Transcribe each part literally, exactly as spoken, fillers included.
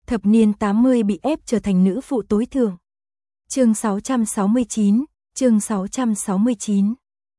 Thập niên tám mươi bị ép trở thành nữ phụ tối thượng. Chương sáu trăm sáu mươi chín, chương sáu trăm sáu mươi chín.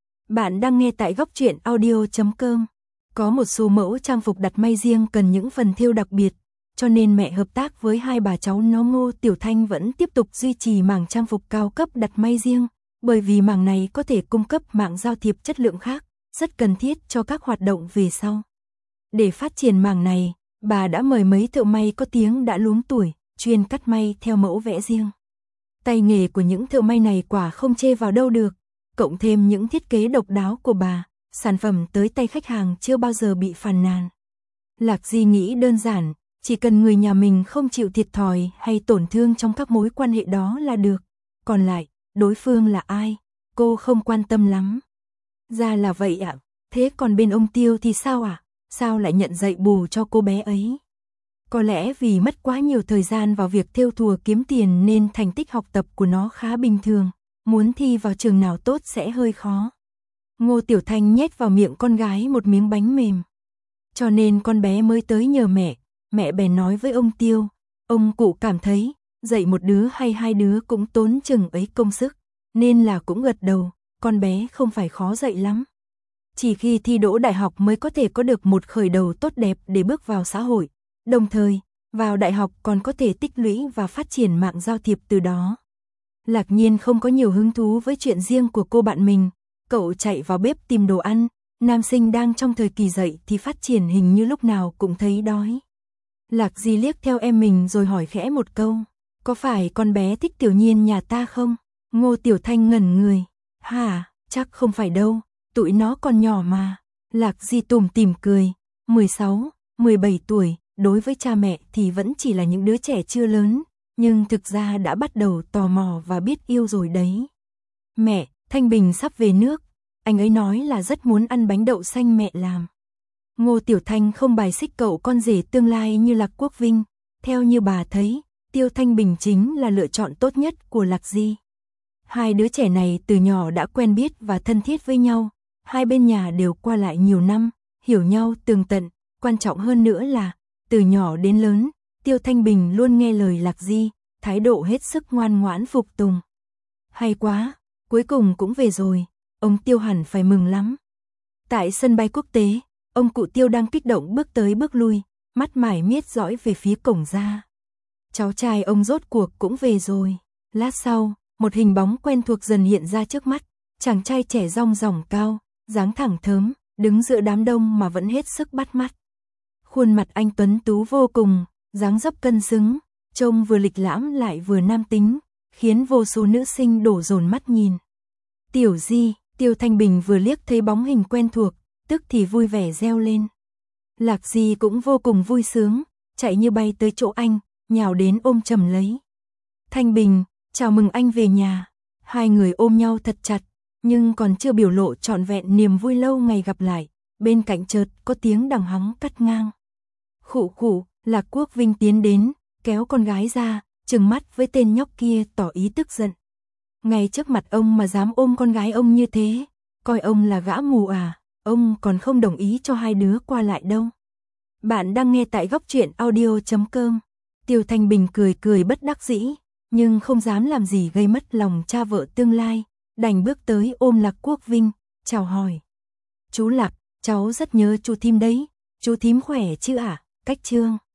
Bạn đang nghe tại góc truyện audio chấm com. Có một số mẫu trang phục đặt may riêng cần những phần thêu đặc biệt, cho nên mẹ hợp tác với hai bà cháu nó Ngô Tiểu Thanh vẫn tiếp tục duy trì mảng trang phục cao cấp đặt may riêng, bởi vì mảng này có thể cung cấp mạng giao thiệp chất lượng khác, rất cần thiết cho các hoạt động về sau. Để phát triển mảng này, bà đã mời mấy thợ may có tiếng đã luống tuổi, chuyên cắt may theo mẫu vẽ riêng. Tay nghề của những thợ may này quả không chê vào đâu được, cộng thêm những thiết kế độc đáo của bà, sản phẩm tới tay khách hàng chưa bao giờ bị phàn nàn. Lạc Di nghĩ đơn giản, chỉ cần người nhà mình không chịu thiệt thòi hay tổn thương trong các mối quan hệ đó là được. Còn lại, đối phương là ai, cô không quan tâm lắm. Ra là vậy ạ, à? Thế còn bên ông Tiêu thì sao ạ? À? Sao lại nhận dạy bù cho cô bé ấy? Có lẽ vì mất quá nhiều thời gian vào việc thêu thùa kiếm tiền nên thành tích học tập của nó khá bình thường, muốn thi vào trường nào tốt sẽ hơi khó. Ngô Tiểu Thanh nhét vào miệng con gái một miếng bánh mềm. Cho nên con bé mới tới nhờ mẹ, mẹ bèn nói với ông Tiêu, ông cụ cảm thấy, dạy một đứa hay hai đứa cũng tốn chừng ấy công sức, nên là cũng gật đầu, con bé không phải khó dạy lắm. Chỉ khi thi đỗ đại học mới có thể có được một khởi đầu tốt đẹp để bước vào xã hội, đồng thời, vào đại học còn có thể tích lũy và phát triển mạng giao thiệp từ đó. Lạc Nhiên không có nhiều hứng thú với chuyện riêng của cô bạn mình, cậu chạy vào bếp tìm đồ ăn, nam sinh đang trong thời kỳ dậy thì phát triển hình như lúc nào cũng thấy đói. Lạc Di liếc theo em mình rồi hỏi khẽ một câu, có phải con bé thích Tiểu Nhiên nhà ta không? Ngô Tiểu Thanh ngẩn người, hả, chắc không phải đâu, tụi nó còn nhỏ mà. Lạc Di tủm tỉm cười, mười sáu, mười bảy tuổi, đối với cha mẹ thì vẫn chỉ là những đứa trẻ chưa lớn, nhưng thực ra đã bắt đầu tò mò và biết yêu rồi đấy. Mẹ, Thanh Bình sắp về nước, anh ấy nói là rất muốn ăn bánh đậu xanh mẹ làm. Ngô Tiểu Thanh không bài xích cậu con rể tương lai như Lạc Quốc Vinh, theo như bà thấy, Tiêu Thanh Bình chính là lựa chọn tốt nhất của Lạc Di. Hai đứa trẻ này từ nhỏ đã quen biết và thân thiết với nhau, hai bên nhà đều qua lại nhiều năm, hiểu nhau tường tận, quan trọng hơn nữa là, từ nhỏ đến lớn, Tiêu Thanh Bình luôn nghe lời Lạc Di, thái độ hết sức ngoan ngoãn phục tùng. Hay quá, cuối cùng cũng về rồi, ông Tiêu hẳn phải mừng lắm. Tại sân bay quốc tế, ông cụ Tiêu đang kích động bước tới bước lui, mắt mải miết dõi về phía cổng ra. Cháu trai ông rốt cuộc cũng về rồi. Lát sau, một hình bóng quen thuộc dần hiện ra trước mắt, chàng trai trẻ rong ròng cao, dáng thẳng thớm, đứng giữa đám đông mà vẫn hết sức bắt mắt. Khuôn mặt anh tuấn tú vô cùng, dáng dấp cân xứng, trông vừa lịch lãm lại vừa nam tính, khiến vô số nữ sinh đổ dồn mắt nhìn. Tiểu Di, Tiêu Thanh Bình vừa liếc thấy bóng hình quen thuộc, tức thì vui vẻ reo lên. Lạc Di cũng vô cùng vui sướng, chạy như bay tới chỗ anh, nhào đến ôm chầm lấy. Thanh Bình, chào mừng anh về nhà. Hai người ôm nhau thật chặt, nhưng còn chưa biểu lộ trọn vẹn niềm vui lâu ngày gặp lại, bên cạnh chợt có tiếng đằng hắng cắt ngang. Khụ khụ, Lạc Quốc Vinh tiến đến, kéo con gái ra, trừng mắt với tên nhóc kia tỏ ý tức giận. Ngay trước mặt ông mà dám ôm con gái ông như thế, coi ông là gã mù à, ông còn không đồng ý cho hai đứa qua lại đâu. Bạn đang nghe tại góc truyện audio chấm com. Tiêu Thanh Bình cười cười bất đắc dĩ, nhưng không dám làm gì gây mất lòng cha vợ tương lai, đành bước tới ôm Lạc Quốc Vinh, chào hỏi. Chú Lạc, cháu rất nhớ chú thím đấy, chú thím khỏe chứ ạ? À? Cách Trương.